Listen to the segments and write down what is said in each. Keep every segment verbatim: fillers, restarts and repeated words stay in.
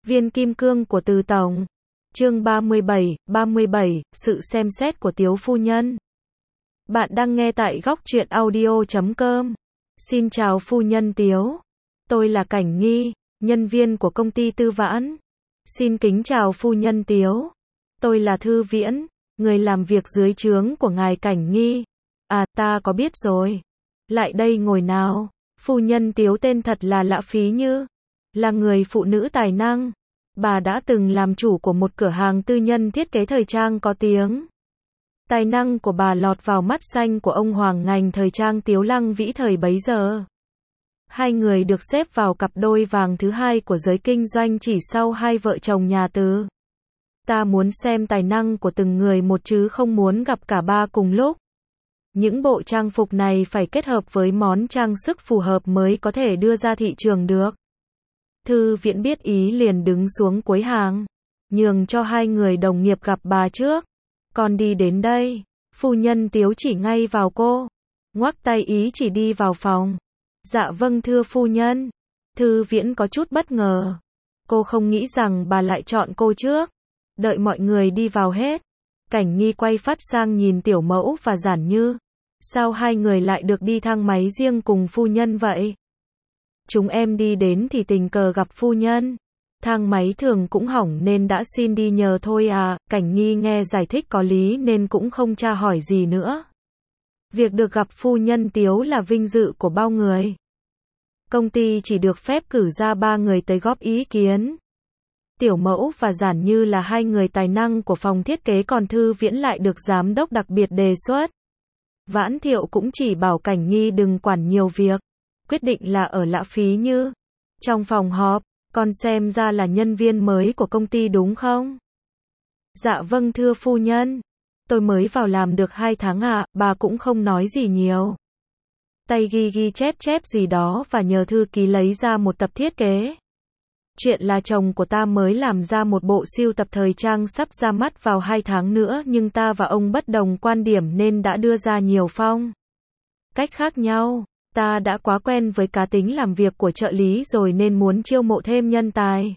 Viên kim cương của Từ Tổng. Chương ba mươi bảy, ba mươi bảy, sự xem xét của Tiếu phu nhân. Bạn đang nghe tại góc truyện audio chấm com. Xin chào phu nhân Tiếu. Tôi là Cảnh Nghi, nhân viên của công ty Tư Vãn. Xin kính chào phu nhân Tiếu. Tôi là Thư Viễn, người làm việc dưới trướng của ngài Cảnh Nghi. À, ta có biết rồi. Lại đây ngồi nào. Phu nhân Tiếu tên thật là Lã Phí Như, là người phụ nữ tài năng. Bà đã từng làm chủ của một cửa hàng tư nhân thiết kế thời trang có tiếng. Tài năng của bà lọt vào mắt xanh của ông hoàng ngành thời trang Tiếu Lăng Vĩ thời bấy giờ. Hai người được xếp vào cặp đôi vàng thứ hai của giới kinh doanh chỉ sau hai vợ chồng nhà Từ. Ta muốn xem tài năng của từng người một chứ không muốn gặp cả ba cùng lúc. Những bộ trang phục này phải kết hợp với món trang sức phù hợp mới có thể đưa ra thị trường được. Thư Viễn biết ý liền đứng xuống cuối hàng, nhường cho hai người đồng nghiệp gặp bà trước. Con đi đến đây. Phu nhân Tiếu chỉ ngay vào cô, ngoắc tay ý chỉ đi vào phòng. Dạ vâng thưa phu nhân. Thư Viễn có chút bất ngờ. Cô không nghĩ rằng bà lại chọn cô trước. Đợi mọi người đi vào hết, Cảnh Nghi quay phát sang nhìn Tiểu Mẫu và Giản Như. Sao hai người lại được đi thang máy riêng cùng phu nhân vậy? Chúng em đi đến thì tình cờ gặp phu nhân. Thang máy thường cũng hỏng nên đã xin đi nhờ thôi à. Cảnh Nghi nghe giải thích có lý nên cũng không tra hỏi gì nữa. Việc được gặp phu nhân Tiếu là vinh dự của bao người. Công ty chỉ được phép cử ra ba người tới góp ý kiến. Tiểu Mẫu và Giản Như là hai người tài năng của phòng thiết kế, còn Thư Viễn lại được giám đốc đặc biệt đề xuất. Vãn Thiệu cũng chỉ bảo Cảnh Nghi đừng quản nhiều việc. Quyết định là ở Lã Phí Như. Trong phòng họp, con xem ra là nhân viên mới của công ty đúng không? Dạ vâng thưa phu nhân. Tôi mới vào làm được hai tháng ạ. À, bà cũng không nói gì nhiều. Tay ghi ghi chép chép gì đó và nhờ thư ký lấy ra một tập thiết kế. Chuyện là chồng của ta mới làm ra một bộ sưu tập thời trang sắp ra mắt vào hai tháng nữa, nhưng ta và ông bất đồng quan điểm nên đã đưa ra nhiều phong cách khác nhau. Ta đã quá quen với cá tính làm việc của trợ lý rồi nên muốn chiêu mộ thêm nhân tài.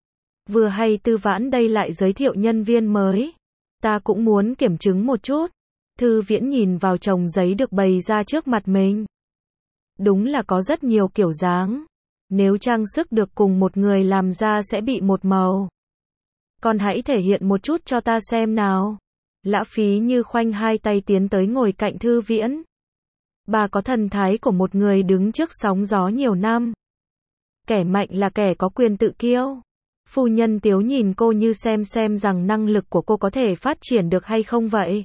Vừa hay Tư Vãn đây lại giới thiệu nhân viên mới. Ta cũng muốn kiểm chứng một chút. Thư Viễn nhìn vào chồng giấy được bày ra trước mặt mình. Đúng là có rất nhiều kiểu dáng. Nếu trang sức được cùng một người làm ra sẽ bị một màu. Con hãy thể hiện một chút cho ta xem nào. Lã Phí Như khoanh hai tay tiến tới ngồi cạnh Thư Viễn. Bà có thần thái của một người đứng trước sóng gió nhiều năm. Kẻ mạnh là kẻ có quyền tự kiêu. Phu nhân Tiếu nhìn cô như xem xem rằng năng lực của cô có thể phát triển được hay không vậy.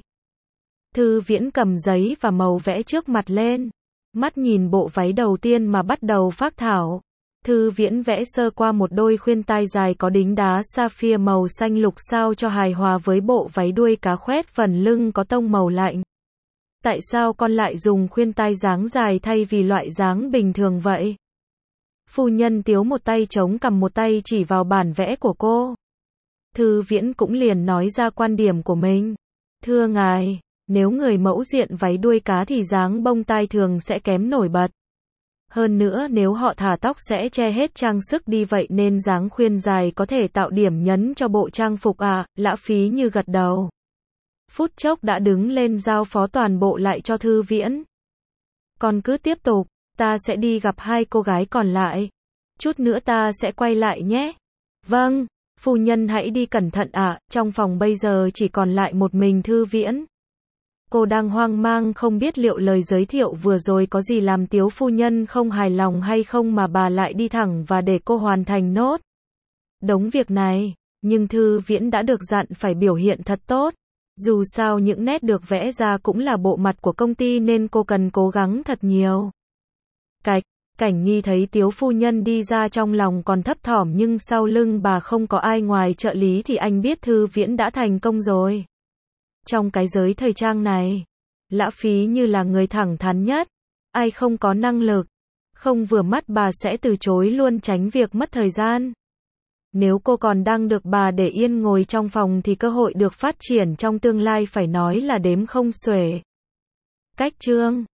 Thư Viễn cầm giấy và màu vẽ trước mặt lên. Mắt nhìn bộ váy đầu tiên mà bắt đầu phác thảo. Thư Viễn vẽ sơ qua một đôi khuyên tai dài có đính đá sapphire màu xanh lục sao cho hài hòa với bộ váy đuôi cá khoét phần lưng có tông màu lạnh. Tại sao con lại dùng khuyên tai dáng dài thay vì loại dáng bình thường vậy? Phu nhân Tiếu một tay chống cằm một tay chỉ vào bản vẽ của cô. Thư Viễn cũng liền nói ra quan điểm của mình. Thưa ngài, nếu người mẫu diện váy đuôi cá thì dáng bông tai thường sẽ kém nổi bật. Hơn nữa nếu họ thả tóc sẽ che hết trang sức đi, vậy nên dáng khuyên dài có thể tạo điểm nhấn cho bộ trang phục à. Lã Phí Như gật đầu. Phút chốc đã đứng lên giao phó toàn bộ lại cho Thư Viễn. Con cứ tiếp tục, ta sẽ đi gặp hai cô gái còn lại. Chút nữa ta sẽ quay lại nhé. Vâng, phu nhân hãy đi cẩn thận ạ. À, trong phòng bây giờ chỉ còn lại một mình Thư Viễn. Cô đang hoang mang không biết liệu lời giới thiệu vừa rồi có gì làm Tiếu phu nhân không hài lòng hay không mà bà lại đi thẳng và để cô hoàn thành nốt đống việc này. Nhưng Thư Viễn đã được dặn phải biểu hiện thật tốt. Dù sao những nét được vẽ ra cũng là bộ mặt của công ty nên cô cần cố gắng thật nhiều. Cạch, Cảnh Nghi thấy Tiếu phu nhân đi ra trong lòng còn thấp thỏm, nhưng sau lưng bà không có ai ngoài trợ lý thì anh biết Thư Viễn đã thành công rồi. Trong cái giới thời trang này, Lã Phí Như là người thẳng thắn nhất. Ai không có năng lực, không vừa mắt bà sẽ từ chối luôn, tránh việc mất thời gian. Nếu cô còn đang được bà để yên ngồi trong phòng thì cơ hội được phát triển trong tương lai phải nói là đếm không xuể. Cách chương